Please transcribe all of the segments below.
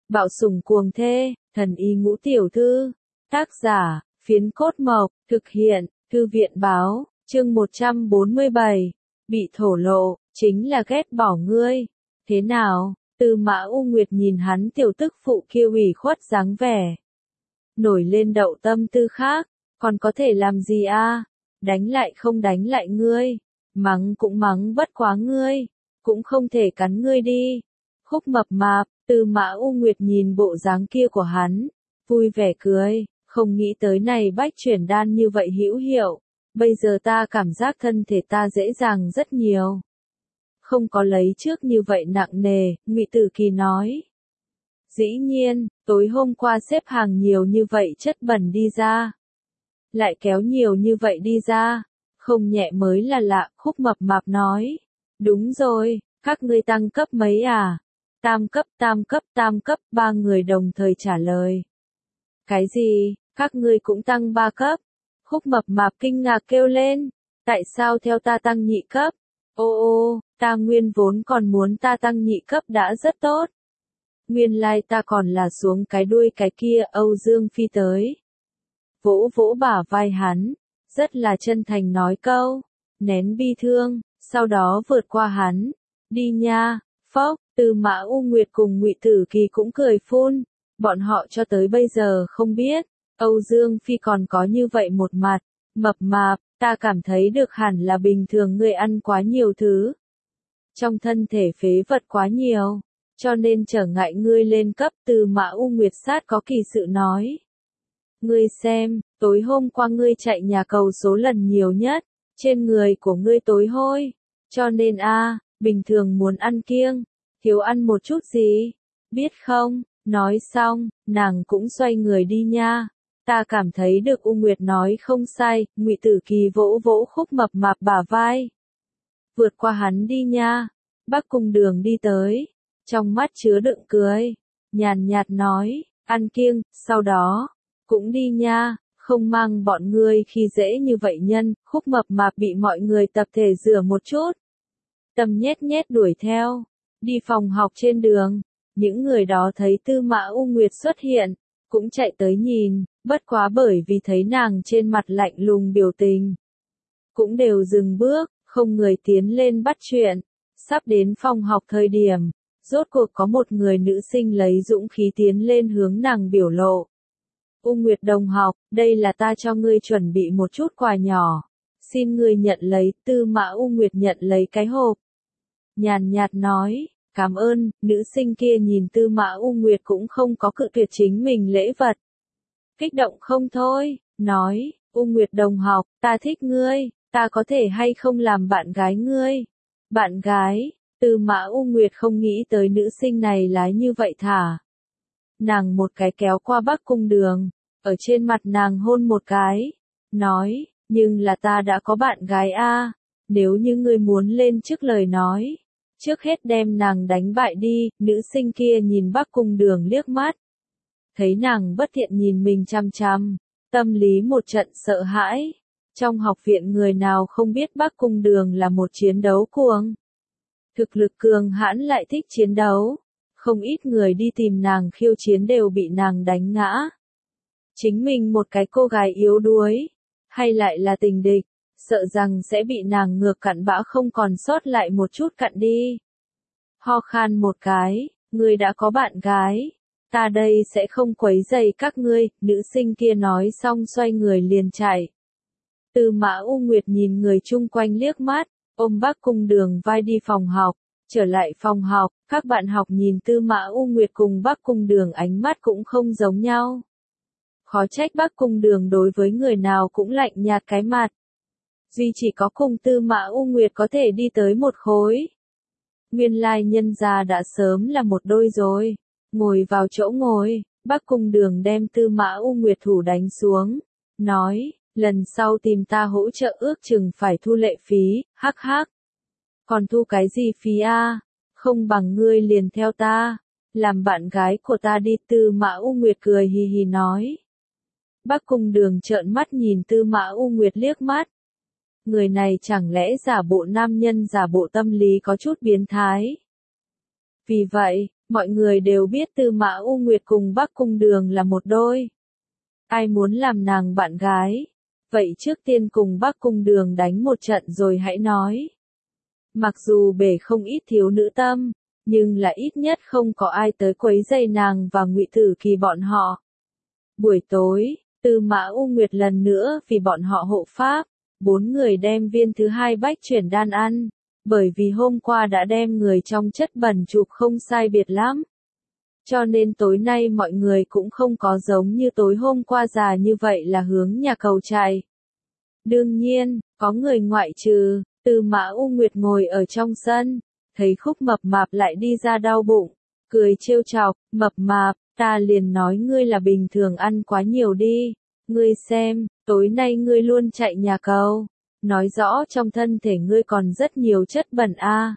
Bạo sủng cuồng thê, thần y ngũ tiểu thư. Tác giả, Phiến Cốt Mộc, thực hiện, Thư viện báo, chương 147. Bị thổ lộ, chính là ghét bỏ ngươi. Thế nào? Tư Mã U Nguyệt nhìn hắn tiểu tức phụ kia ủy khuất dáng vẻ. Nổi lên đậu tâm tư khác, còn có thể làm gì a? Đánh lại không đánh lại ngươi, mắng cũng mắng bất quá ngươi, cũng không thể cắn ngươi đi. Khúc mập mạp, Tư Mã U Nguyệt nhìn bộ dáng kia của hắn, vui vẻ cười, không nghĩ tới này bách chuyển đan như vậy hữu hiệu, bây giờ ta cảm giác thân thể ta dễ dàng rất nhiều. Không có lấy trước như vậy nặng nề, Ngụy Tử Kỳ nói. Dĩ nhiên, tối hôm qua xếp hàng nhiều như vậy chất bẩn đi ra. Lại kéo nhiều như vậy đi ra, không nhẹ mới là lạ, Khúc mập mạp nói. Đúng rồi, các ngươi tăng cấp mấy à? Tam cấp, ba người đồng thời trả lời. Cái gì, các ngươi cũng tăng 3 cấp? Khúc mập mạp kinh ngạc kêu lên, tại sao theo ta tăng nhị cấp? Ô, ta nguyên vốn còn muốn ta tăng nhị cấp đã rất tốt. Nguyên lai ta còn là xuống cái đuôi cái kia, Âu Dương Phi tới. Vỗ vỗ bả vai hắn, rất là chân thành nói câu, nén bi thương, sau đó vượt qua hắn. Đi nha, phốc, Tư Mã U Nguyệt cùng Ngụy Tử Kỳ cũng cười phun, bọn họ cho tới bây giờ không biết, Âu Dương Phi còn có như vậy một mặt, mập mạp, ta cảm thấy được hẳn là bình thường ngươi ăn quá nhiều thứ. Trong thân thể phế vật quá nhiều, cho nên trở ngại ngươi lên cấp. Tư Mã U Nguyệt sát có kỳ sự nói. Ngươi xem, tối hôm qua ngươi chạy nhà cầu số lần nhiều nhất, trên người của ngươi tối hôi, cho nên bình thường muốn ăn kiêng, thiếu ăn một chút gì, biết không? Nói xong, nàng cũng xoay người đi nha. Ta cảm thấy được U Nguyệt nói không sai, Ngụy Tử Kỳ vỗ vỗ Khúc mập mạp bả vai. Vượt qua hắn đi nha. Bắc Cung Đường đi tới, trong mắt chứa đựng cười, nhàn nhạt nói, ăn kiêng, sau đó, cũng đi nha, không mang bọn ngươi khi dễ như vậy nhân. Khúc mập mạp bị mọi người tập thể rửa một chút. Tâm nhét nhét đuổi theo, đi phòng học trên đường, những người đó thấy Tư Mã U Nguyệt xuất hiện, cũng chạy tới nhìn, bất quá bởi vì thấy nàng trên mặt lạnh lùng biểu tình. Cũng đều dừng bước, không người tiến lên bắt chuyện, sắp đến phòng học thời điểm, rốt cuộc có một người nữ sinh lấy dũng khí tiến lên hướng nàng biểu lộ. U Nguyệt đồng học, đây là ta cho ngươi chuẩn bị một chút quà nhỏ, xin ngươi nhận lấy. Tư Mã U Nguyệt nhận lấy cái hộp, nhàn nhạt nói, cảm ơn. Nữ sinh kia nhìn Tư Mã U Nguyệt cũng không có cự tuyệt chính mình lễ vật. Kích động không thôi, nói, U Nguyệt đồng học, ta thích ngươi, ta có thể hay không làm bạn gái ngươi? Bạn gái? Tư Mã U Nguyệt không nghĩ tới nữ sinh này lái như vậy thả. Nàng một cái kéo qua Bắc Cung Đường, ở trên mặt nàng hôn một cái, nói, nhưng là ta đã có bạn gái nếu như ngươi muốn lên trước lời nói, trước hết đem nàng đánh bại đi. Nữ sinh kia nhìn Bắc Cung Đường liếc mắt, thấy nàng bất thiện nhìn mình chăm chăm, tâm lý một trận sợ hãi. Trong học viện người nào không biết Bắc Cung Đường là một chiến đấu cuồng. Thực lực cường hãn lại thích chiến đấu, không ít người đi tìm nàng khiêu chiến đều bị nàng đánh ngã. Chính mình một cái cô gái yếu đuối, hay lại là tình địch, sợ rằng sẽ bị nàng ngược cặn bã không còn sót lại một chút cặn đi. Ho khan một cái, ngươi đã có bạn gái, ta đây sẽ không quấy rầy các ngươi. Nữ sinh kia nói xong xoay người liền chạy. Tư Mã U Nguyệt nhìn người chung quanh liếc mắt, ôm Bắc Cung Đường vai đi phòng học. Trở lại phòng học, các bạn học nhìn Tư Mã U Nguyệt cùng Bắc Cung Đường ánh mắt cũng không giống nhau. Khó trách Bắc Cung Đường đối với người nào cũng lạnh nhạt cái mặt. Duy chỉ có cùng Tư Mã U Nguyệt có thể đi tới một khối. Nguyên lai nhân gia đã sớm là một đôi rồi. Ngồi vào chỗ ngồi, Bắc Cung Đường đem Tư Mã U Nguyệt thủ đánh xuống, nói, lần sau tìm ta hỗ trợ ước chừng phải thu lệ phí, hắc hắc. Còn thu cái gì phí không bằng ngươi liền theo ta, làm bạn gái của ta đi. Tư Mã U Nguyệt cười hì hì nói. Bắc Cung Đường trợn mắt nhìn Tư Mã U Nguyệt liếc mắt. Người này chẳng lẽ giả bộ nam nhân giả bộ tâm lý có chút biến thái. Vì vậy, Mọi người đều biết Tư Mã U Nguyệt cùng Bắc Cung Đường là một đôi. Ai muốn làm nàng bạn gái? Vậy trước tiên cùng Bắc Cung Đường đánh một trận rồi hãy nói. Mặc dù bể không ít thiếu nữ tâm, nhưng là ít nhất không có ai tới quấy rầy nàng và Ngụy Tử Kỳ bọn họ. Buổi tối, Tư Mã U Nguyệt lần nữa vì bọn họ hộ pháp, 4 người đem viên thứ 2 bách chuyển đan ăn, bởi vì hôm qua đã đem người trong chất bẩn chụp không sai biệt lắm. Cho nên tối nay mọi người cũng không có giống như tối hôm qua già như vậy là hướng nhà cầu chạy. Đương nhiên, có người ngoại trừ, Tư Mã U Nguyệt ngồi ở trong sân, thấy Khúc Mập Mạp lại đi ra đau bụng, cười trêu chọc, Mập Mạp, ta liền nói ngươi là bình thường ăn quá nhiều đi, ngươi xem, tối nay ngươi luôn chạy nhà cầu, nói rõ trong thân thể ngươi còn rất nhiều chất bẩn a.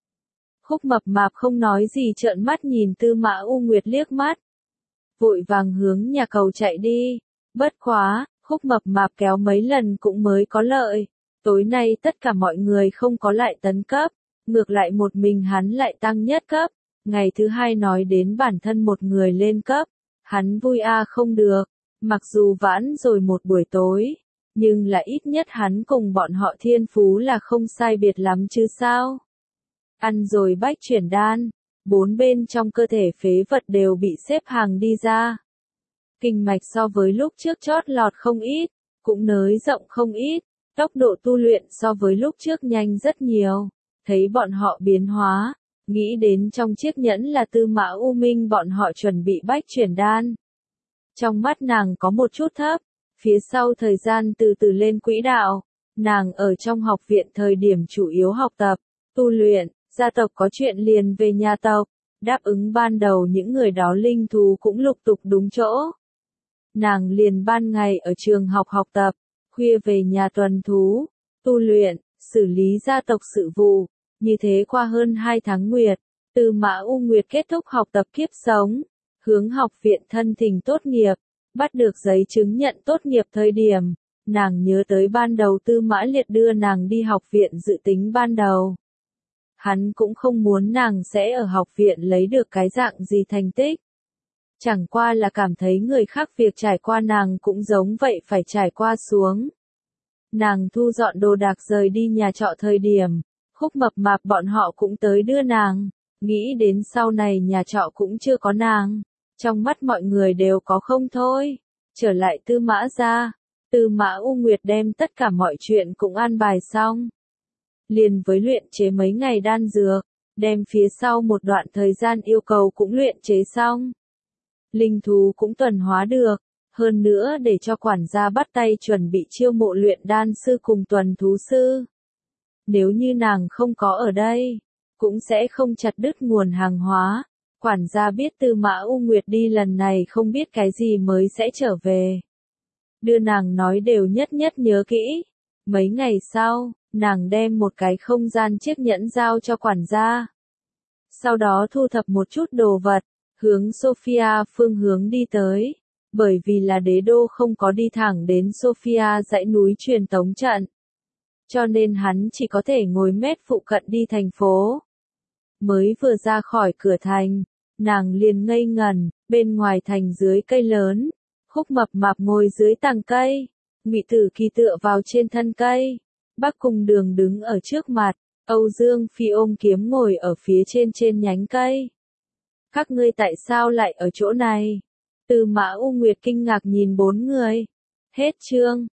Khúc Mập Mạp không nói gì trợn mắt nhìn Tư Mã U Nguyệt liếc mắt, vội vàng hướng nhà cầu chạy đi. Bất quá, Khúc Mập Mạp kéo mấy lần cũng mới có lợi. Tối nay tất cả mọi người không có lại tấn cấp, ngược lại một mình hắn lại tăng nhất cấp. Ngày thứ 2 nói đến bản thân một người lên cấp, hắn vui không được, mặc dù vãn rồi một buổi tối, nhưng là ít nhất hắn cùng bọn họ thiên phú là không sai biệt lắm chứ sao. Ăn rồi bách chuyển đan, 4 bên trong cơ thể phế vật đều bị xếp hàng đi ra. Kinh mạch so với lúc trước chót lọt không ít, cũng nới rộng không ít, tốc độ tu luyện so với lúc trước nhanh rất nhiều. Thấy bọn họ biến hóa, nghĩ đến trong chiếc nhẫn là Tư Mã U Minh bọn họ chuẩn bị bách chuyển đan. Trong mắt nàng có một chút thấp, phía sau thời gian từ từ lên quỹ đạo, nàng ở trong học viện thời điểm chủ yếu học tập, tu luyện, gia tộc có chuyện liền về nhà tộc, đáp ứng ban đầu những người đó linh thú cũng lục tục đúng chỗ. Nàng liền ban ngày ở trường học học tập, khuya về nhà tuần thú, tu luyện, xử lý gia tộc sự vụ, như thế qua hơn 2 tháng nguyệt, Tư Mã U Nguyệt kết thúc học tập kiếp sống, hướng học viện thân thỉnh tốt nghiệp, bắt được giấy chứng nhận tốt nghiệp thời điểm, nàng nhớ tới ban đầu Tư Mã Liệt đưa nàng đi học viện dự tính ban đầu. Hắn cũng không muốn nàng sẽ ở học viện lấy được cái dạng gì thành tích. Chẳng qua là cảm thấy người khác việc trải qua nàng cũng giống vậy phải trải qua xuống. Nàng thu dọn đồ đạc rời đi nhà trọ thời điểm, Khúc Mập Mạp bọn họ cũng tới đưa nàng, nghĩ đến sau này nhà trọ cũng chưa có nàng, trong mắt mọi người đều có không thôi. Trở lại Tư Mã gia, Tư Mã U Nguyệt đem tất cả mọi chuyện cũng an bài xong. Liền với luyện chế mấy ngày đan dược, đem phía sau một đoạn thời gian yêu cầu cũng luyện chế xong. Linh thú cũng tuần hóa được, hơn nữa để cho quản gia bắt tay chuẩn bị chiêu mộ luyện đan sư cùng tuần thú sư. Nếu như nàng không có ở đây, cũng sẽ không chặt đứt nguồn hàng hóa. Quản gia biết Tư Mã U Nguyệt đi lần này không biết cái gì mới sẽ trở về. Đưa nàng nói đều nhất nhất nhớ kỹ. Mấy ngày sau, nàng đem một cái không gian chiếc nhẫn giao cho quản gia. Sau đó thu thập một chút đồ vật, hướng Sophia phương hướng đi tới. Bởi vì là đế đô không có đi thẳng đến Sophia dãy núi truyền tống trận. Cho nên hắn chỉ có thể ngồi mét phụ cận đi thành phố. Mới vừa ra khỏi cửa thành, nàng liền ngây ngẩn, bên ngoài thành dưới cây lớn. Khúc Mập Mạp ngồi dưới tàng cây, Ngụy Tử Kỳ tựa vào trên thân cây. Bắc Cung Đường đứng ở trước mặt, Âu Dương Phi ôm kiếm ngồi ở phía trên nhánh cây. Các ngươi tại sao lại ở chỗ này? Tư Mã U Nguyệt kinh ngạc nhìn 4 người. Hết chương.